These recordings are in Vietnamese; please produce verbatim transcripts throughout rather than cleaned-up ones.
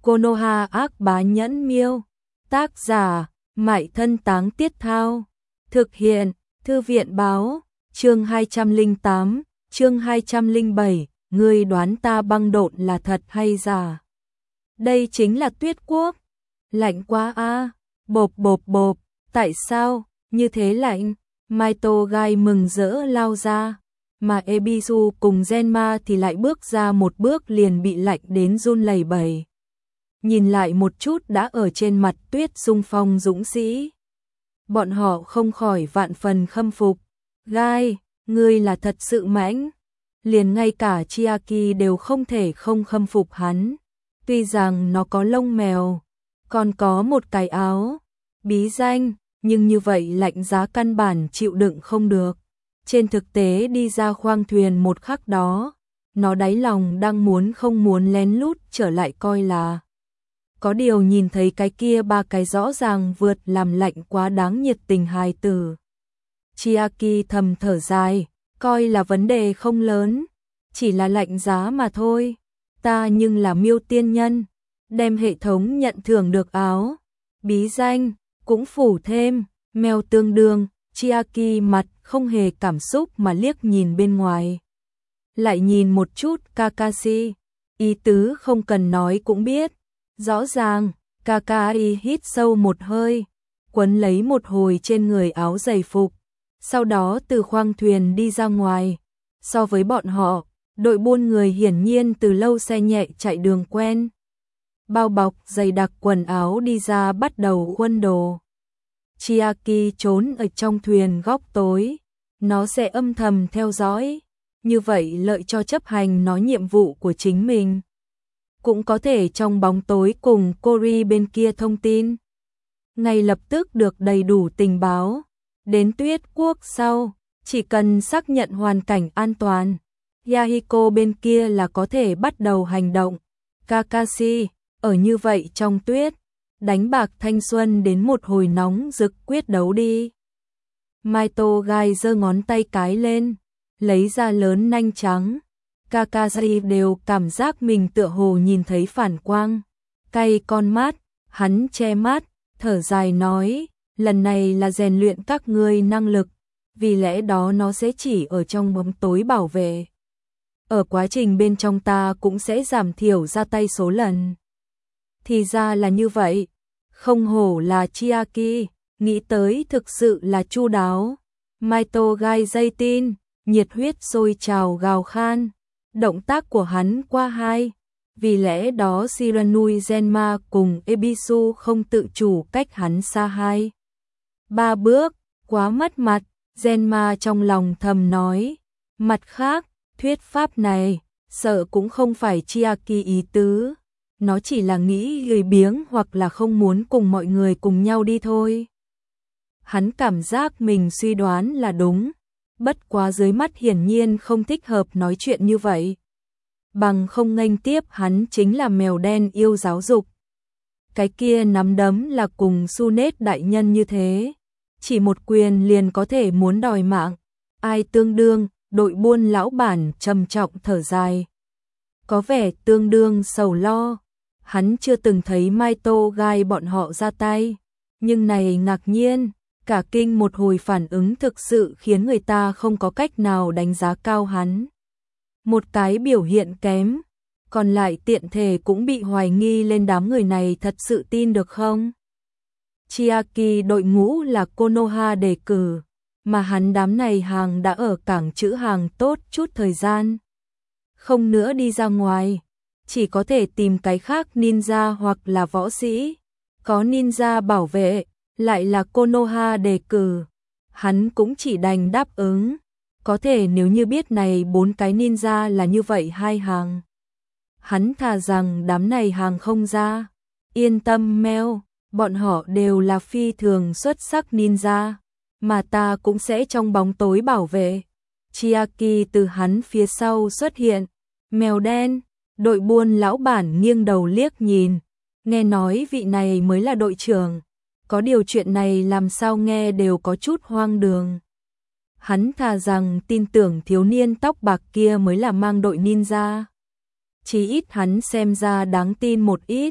Konoha ác bá nhẫn miêu. Tác giả, Mại Thân Táng Tiết Thao. Thực hiện, Thư viện báo, chương hai trăm lẻ tám, chương hai trăm lẻ bảy, ngươi đoán ta băng độn là thật hay giả? Đây chính là Tuyết Quốc. Lạnh quá a, bộp bộp bộp, tại sao, như thế lạnh? Maito Gai mừng rỡ lao ra, mà Ebisu cùng Zenma thì lại bước ra một bước liền bị lạnh đến run lẩy bẩy. Nhìn lại một chút đã ở trên mặt tuyết xung phong dũng sĩ. Bọn họ không khỏi vạn phần khâm phục. Gai, ngươi là thật sự mãnh. Liền ngay cả Chiaki đều không thể không khâm phục hắn. Tuy rằng nó có lông mèo, còn có một cái áo bí danh, nhưng như vậy lạnh giá căn bản chịu đựng không được. Trên thực tế đi ra khoang thuyền một khắc đó, nó đáy lòng đang muốn không muốn lén lút trở lại coi là. Có điều nhìn thấy cái kia ba cái rõ ràng vượt làm lạnh quá đáng nhiệt tình hài tử. Chiaki thầm thở dài, coi là vấn đề không lớn, chỉ là lạnh giá mà thôi. Ta nhưng là miêu tiên nhân, đem hệ thống nhận thưởng được áo bí danh, cũng phủ thêm, mèo tương đương. Chiaki mặt không hề cảm xúc mà liếc nhìn bên ngoài. Lại nhìn một chút Kakashi, ý tứ không cần nói cũng biết. Rõ ràng, Kakashi hít sâu một hơi, quấn lấy một hồi trên người áo giày phục, sau đó từ khoang thuyền đi ra ngoài. So với bọn họ, đội buôn người hiển nhiên từ lâu xe nhẹ chạy đường quen. Bao bọc dày đặc quần áo đi ra bắt đầu khuân đồ. Chiaki trốn ở trong thuyền góc tối, nó sẽ âm thầm theo dõi, như vậy lợi cho chấp hành nó nhiệm vụ của chính mình. Cũng có thể trong bóng tối cùng Cory bên kia thông tin. Ngay lập tức được đầy đủ tình báo. Đến Tuyết Quốc sau, chỉ cần xác nhận hoàn cảnh an toàn, Yahiko bên kia là có thể bắt đầu hành động. Kakashi, ở như vậy trong tuyết, đánh bạc thanh xuân đến một hồi nóng rực quyết đấu đi. Maito Gai giơ ngón tay cái lên, lấy ra lớn nanh trắng. Kakashi đều cảm giác mình tựa hồ nhìn thấy phản quang. Cay con mắt, hắn che mắt, thở dài nói, lần này là rèn luyện các ngươi năng lực, vì lẽ đó nó sẽ chỉ ở trong bóng tối bảo vệ. Ở quá trình bên trong ta cũng sẽ giảm thiểu ra tay số lần. Thì ra là như vậy, không hổ là Chiaki, nghĩ tới thực sự là chu đáo. Maito Gai dây tin, nhiệt huyết sôi trào gào khan. Động tác của hắn qua hai, vì lẽ đó Shiranui Zenma cùng Ebisu không tự chủ cách hắn xa hai. Ba bước, quá mất mặt, Zenma trong lòng thầm nói. Mặt khác, thuyết pháp này, sợ cũng không phải Chiaki ý tứ. Nó chỉ là nghĩ lười biếng hoặc là không muốn cùng mọi người cùng nhau đi thôi. Hắn cảm giác mình suy đoán là đúng. Bất quá dưới mắt hiển nhiên không thích hợp nói chuyện như vậy. Bằng không nghênh tiếp hắn chính là mèo đen yêu giáo dục. Cái kia nắm đấm là cùng Sunet đại nhân như thế. Chỉ một quyền liền có thể muốn đòi mạng. Ai tương đương, đội buôn lão bản trầm trọng thở dài. Có vẻ tương đương sầu lo. Hắn chưa từng thấy Maito Gai bọn họ ra tay. Nhưng này ngạc nhiên. Cả kinh một hồi phản ứng thực sự khiến người ta không có cách nào đánh giá cao hắn. Một cái biểu hiện kém, còn lại tiện thể cũng bị hoài nghi lên đám người này thật sự tin được không? Chiaki đội ngũ là Konoha đề cử, mà hắn đám này hàng đã ở cảng trữ hàng tốt chút thời gian. Không nữa đi ra ngoài, chỉ có thể tìm cái khác ninja hoặc là võ sĩ. Có ninja bảo vệ, lại là Konoha đề cử, hắn cũng chỉ đành đáp ứng. Có thể nếu như biết này bốn cái ninja là như vậy hai hàng, hắn thà rằng đám này hàng không ra. Yên tâm Meo, bọn họ đều là phi thường xuất sắc ninja, mà ta cũng sẽ trong bóng tối bảo vệ. Chiaki từ hắn phía sau xuất hiện. Mèo đen, đội buôn lão bản nghiêng đầu liếc nhìn, nghe nói vị này mới là đội trưởng. Có điều chuyện này làm sao nghe đều có chút hoang đường. Hắn thà rằng tin tưởng thiếu niên tóc bạc kia mới là mang đội ninja. Chỉ ít hắn xem ra đáng tin một ít,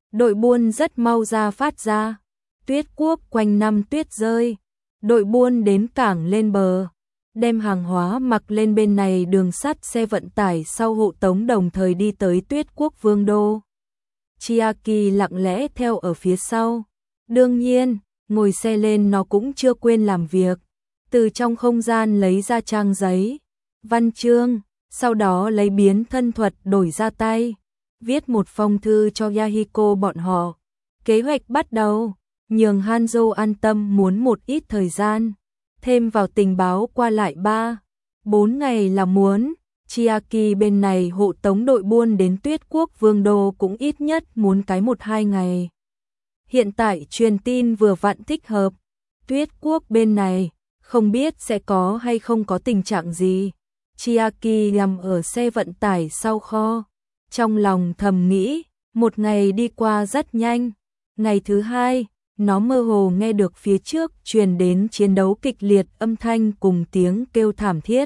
Đội buôn rất mau ra phát ra. Tuyết Quốc quanh năm tuyết rơi. Đội buôn đến cảng lên bờ, đem hàng hóa mặc lên bên này đường sắt xe vận tải sau hộ tống đồng thời đi tới Tuyết Quốc vương đô. Chiaki lặng lẽ theo ở phía sau. Đương nhiên, ngồi xe lên nó cũng chưa quên làm việc. Từ trong không gian lấy ra trang giấy, văn chương, sau đó lấy biến thân thuật đổi ra tay. Viết một phong thư cho Yahiko bọn họ. Kế hoạch bắt đầu, nhường Hanzo an tâm muốn một ít thời gian. Thêm vào tình báo qua lại ba, bốn ngày là muốn. Chiaki bên này hộ tống đội buôn đến Tuyết Quốc vương đô cũng ít nhất muốn cái một hai ngày. Hiện tại truyền tin vừa vặn thích hợp. Tuyết Quốc bên này, không biết sẽ có hay không có tình trạng gì. Chiaki nằm ở xe vận tải sau kho. Trong lòng thầm nghĩ, một ngày đi qua rất nhanh. Ngày thứ hai, nó mơ hồ nghe được phía trước truyền đến chiến đấu kịch liệt âm thanh cùng tiếng kêu thảm thiết.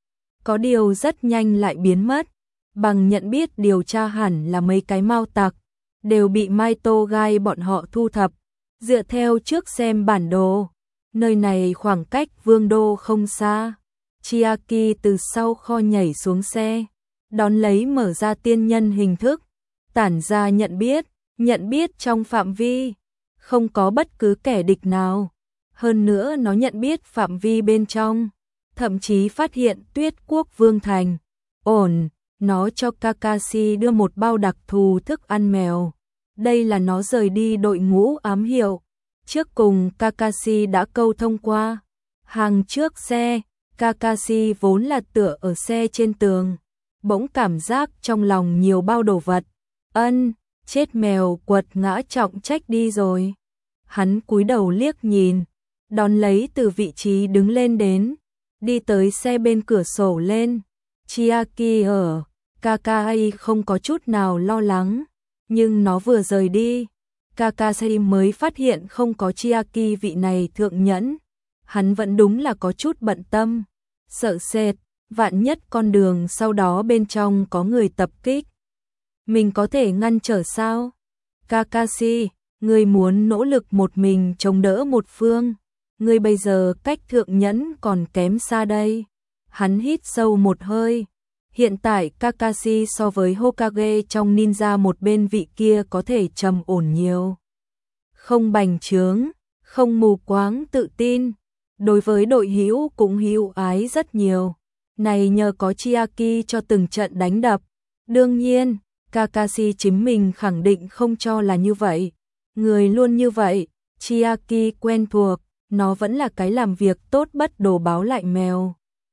Có điều rất nhanh lại biến mất. Bằng nhận biết điều tra hẳn là mấy cái mao tặc, đều bị Maito Gai bọn họ thu thập. Dựa theo trước xem bản đồ, nơi này khoảng cách vương đô không xa. Chiaki từ sau kho nhảy xuống xe, đón lấy mở ra tiên nhân hình thức, tản ra nhận biết, nhận biết trong phạm vi, không có bất cứ kẻ địch nào. Hơn nữa nó nhận biết phạm vi bên trong, thậm chí phát hiện Tuyết Quốc vương thành. Ổn, nó cho Kakashi đưa một bao đặc thù thức ăn mèo. Đây là nó rời đi đội ngũ ám hiệu. Trước cùng Kakashi đã câu thông qua. Hàng trước xe, Kakashi vốn là tựa ở xe trên tường. Bỗng cảm giác trong lòng nhiều bao đồ vật. Ân, chết mèo quật ngã trọng trách đi rồi. Hắn cúi đầu liếc nhìn, đón lấy từ vị trí đứng lên đến, đi tới xe bên cửa sổ lên. Chiaki ở, Kakashi không có chút nào lo lắng, nhưng nó vừa rời đi, Kakashi mới phát hiện không có Chiaki vị này thượng nhẫn. Hắn vẫn đúng là có chút bận tâm, sợ sệt, vạn nhất con đường sau đó bên trong có người tập kích. Mình có thể ngăn trở sao? Kakashi, ngươi muốn nỗ lực một mình chống đỡ một phương. Ngươi bây giờ cách thượng nhẫn còn kém xa đây. Hắn hít sâu một hơi. Hiện tại Kakashi so với Hokage trong ninja một bên vị kia có thể trầm ổn nhiều. Không bành trướng, không mù quáng tự tin. Đối với đội hữu cũng hữu ái rất nhiều. Này nhờ có Chiaki cho từng trận đánh đập. Đương nhiên, Kakashi chính mình khẳng định không cho là như vậy. Người luôn như vậy, Chiaki quen thuộc, nó vẫn là cái làm việc tốt bất đồ báo lại mèo.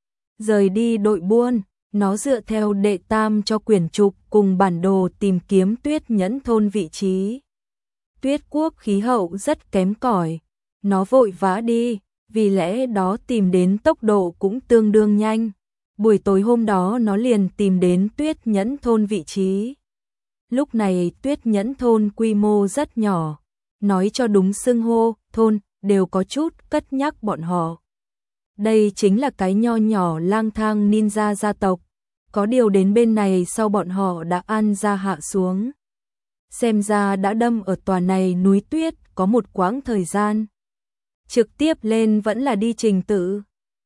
Rời đi đội buôn, nó dựa theo đệ tam cho quyển trục cùng bản đồ tìm kiếm Tuyết Nhẫn thôn vị trí. Tuyết Quốc khí hậu rất kém cỏi, nó vội vã đi, vì lẽ đó tìm đến tốc độ cũng tương đương nhanh. Buổi tối hôm đó nó liền tìm đến Tuyết Nhẫn thôn vị trí. Lúc này Tuyết Nhẫn thôn quy mô rất nhỏ, nói cho đúng xưng hô, thôn, đều có chút cất nhắc bọn họ. Đây chính là cái nho nhỏ lang thang ninja gia tộc, có điều đến bên này sau bọn họ đã ăn ra hạ xuống. Xem ra đã đâm ở tòa này núi tuyết có một quãng thời gian. Trực tiếp lên vẫn là đi trình tự.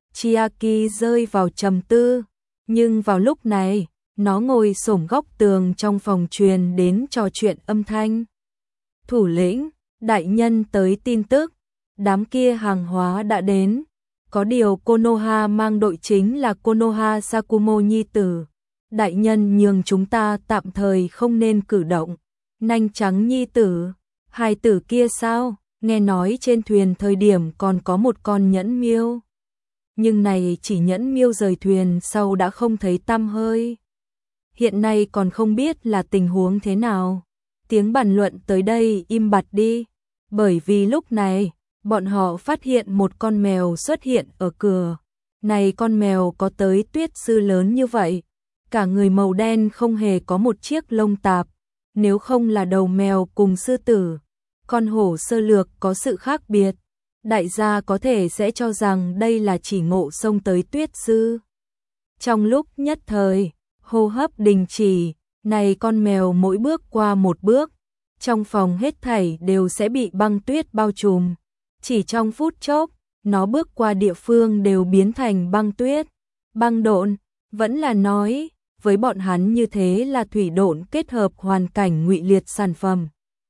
Chiaki rơi vào trầm tư, nhưng vào lúc này, nó ngồi xổm góc tường trong phòng truyền đến trò chuyện âm thanh. Thủ lĩnh, đại nhân tới tin tức, đám kia hàng hóa đã đến. Có điều Konoha mang đội chính là Konoha Sakumo nhi tử. Đại nhân nhường chúng ta tạm thời không nên cử động. Nanh trắng nhi tử, hài tử kia sao? Nghe nói trên thuyền thời điểm còn có một con nhẫn miêu. Nhưng này chỉ nhẫn miêu rời thuyền sau đã không thấy tăm hơi. Hiện nay còn không biết là tình huống thế nào. Tiếng bàn luận tới đây im bặt đi. Bởi vì lúc này, bọn họ phát hiện một con mèo xuất hiện ở cửa. Này con mèo có tới tuyết sư lớn như vậy. Cả người màu đen không hề có một chiếc lông tạp. Nếu không là đầu mèo cùng sư tử, con hổ sơ lược có sự khác biệt. Đại gia có thể sẽ cho rằng đây là chỉ ngộ xông tới tuyết sư. Trong lúc nhất thời, hô hấp đình chỉ, này con mèo mỗi bước qua một bước, trong phòng hết thảy đều sẽ bị băng tuyết bao trùm. Chỉ trong phút chốc, nó bước qua địa phương đều biến thành băng tuyết. Băng độn, vẫn là nói, với bọn hắn như thế là thủy độn kết hợp hoàn cảnh ngụy liệt sản phẩm.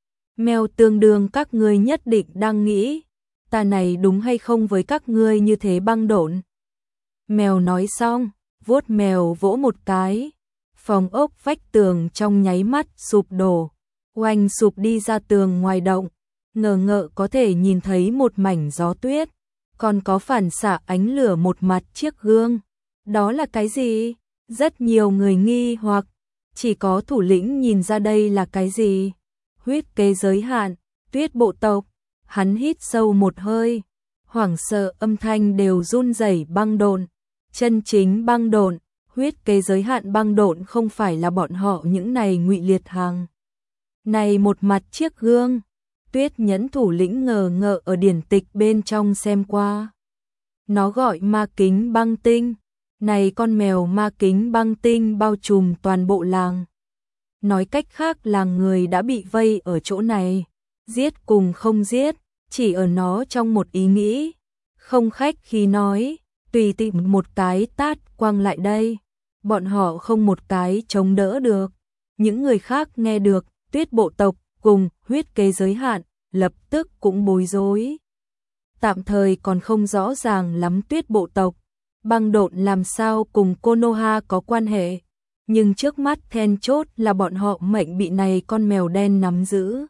Mèo tương đương các ngươi nhất định đang nghĩ, ta này đúng hay không với các ngươi như thế băng độn. Mèo nói xong, vuốt mèo vỗ một cái, phòng ốc vách tường trong nháy mắt sụp đổ, oanh sụp đi ra tường ngoài động, ngờ ngợ có thể nhìn thấy một mảnh gió tuyết, còn có phản xạ ánh lửa một mặt chiếc gương. Đó là cái gì? Rất nhiều người nghi hoặc, chỉ có thủ lĩnh nhìn ra đây là cái gì. Huyết kế giới hạn, tuyết bộ tộc. Hắn hít sâu một hơi, hoảng sợ âm thanh đều run rẩy. Băng độn, chân chính băng độn, huyết kế giới hạn băng độn không phải là bọn họ những này ngụy liệt hàng. Này một mặt chiếc gương, Tuyết Nhẫn thủ lĩnh ngờ ngợ ở điển tịch bên trong xem qua. Nó gọi ma kính băng tinh, này con mèo ma kính băng tinh bao trùm toàn bộ làng. Nói cách khác làng người đã bị vây ở chỗ này, giết cùng không giết, chỉ ở nó trong một ý nghĩ. Không khách khi nói, tùy tiện một cái tát quăng lại đây, bọn họ không một cái chống đỡ được. Những người khác nghe được Tuyết bộ tộc cùng huyết kế giới hạn, lập tức cũng bối rối. Tạm thời còn không rõ ràng lắm Tuyết bộ tộc, băng độn làm sao cùng Konoha có quan hệ, nhưng trước mắt then chốt là bọn họ mệnh bị này con mèo đen nắm giữ.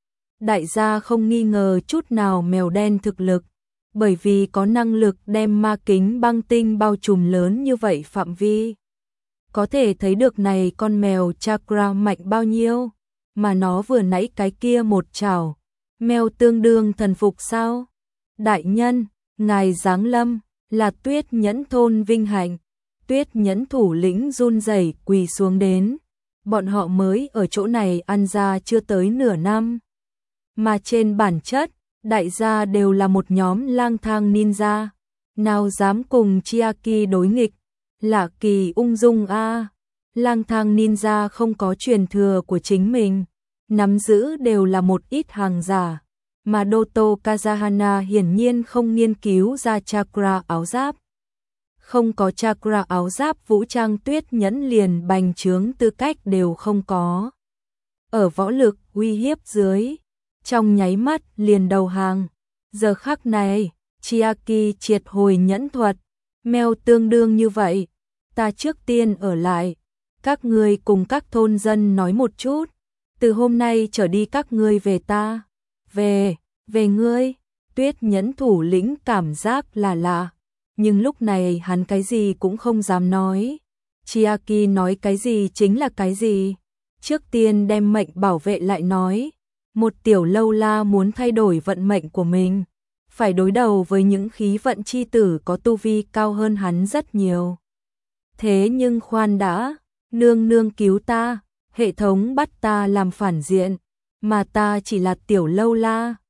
Đại gia không nghi ngờ chút nào mèo đen thực lực, bởi vì có năng lực đem ma kính băng tinh bao trùm lớn như vậy phạm vi. Có thể thấy được này con mèo chakra mạnh bao nhiêu, mà nó vừa nãy cái kia một chảo, mèo tương đương thần phục sao? Đại nhân, ngài giáng lâm, là Tuyết Nhẫn thôn vinh hạnh. Tuyết Nhẫn thủ lĩnh run rẩy quỳ xuống đến. Bọn họ mới ở chỗ này ăn ra chưa tới nửa năm. Mà trên bản chất, đại gia đều là một nhóm lang thang ninja. Nào dám cùng Chiaki đối nghịch, lạ kỳ ung dung a. Lang thang ninja không có truyền thừa của chính mình, nắm giữ đều là một ít hàng giả. Mà Doto Kazahana hiển nhiên không nghiên cứu ra chakra áo giáp. Không có chakra áo giáp vũ trang Tuyết Nhẫn liền bành trướng tư cách đều không có. Ở võ lực uy hiếp dưới, trong nháy mắt liền đầu hàng. Giờ khắc này, Chiaki triệt hồi nhẫn thuật, mèo tương đương như vậy. Ta trước tiên ở lại, các ngươi cùng các thôn dân nói một chút, từ hôm nay trở đi các ngươi về ta. Về, về ngươi. Tuyết Nhẫn thủ lĩnh cảm giác là lạ, nhưng lúc này hắn cái gì cũng không dám nói. Chiaki nói cái gì chính là cái gì. Trước tiên đem mệnh bảo vệ lại nói, một tiểu lâu la muốn thay đổi vận mệnh của mình, phải đối đầu với những khí vận chi tử có tu vi cao hơn hắn rất nhiều. Thế nhưng khoan đã, nương nương cứu ta, hệ thống bắt ta làm phản diện, mà ta chỉ là tiểu lâu la.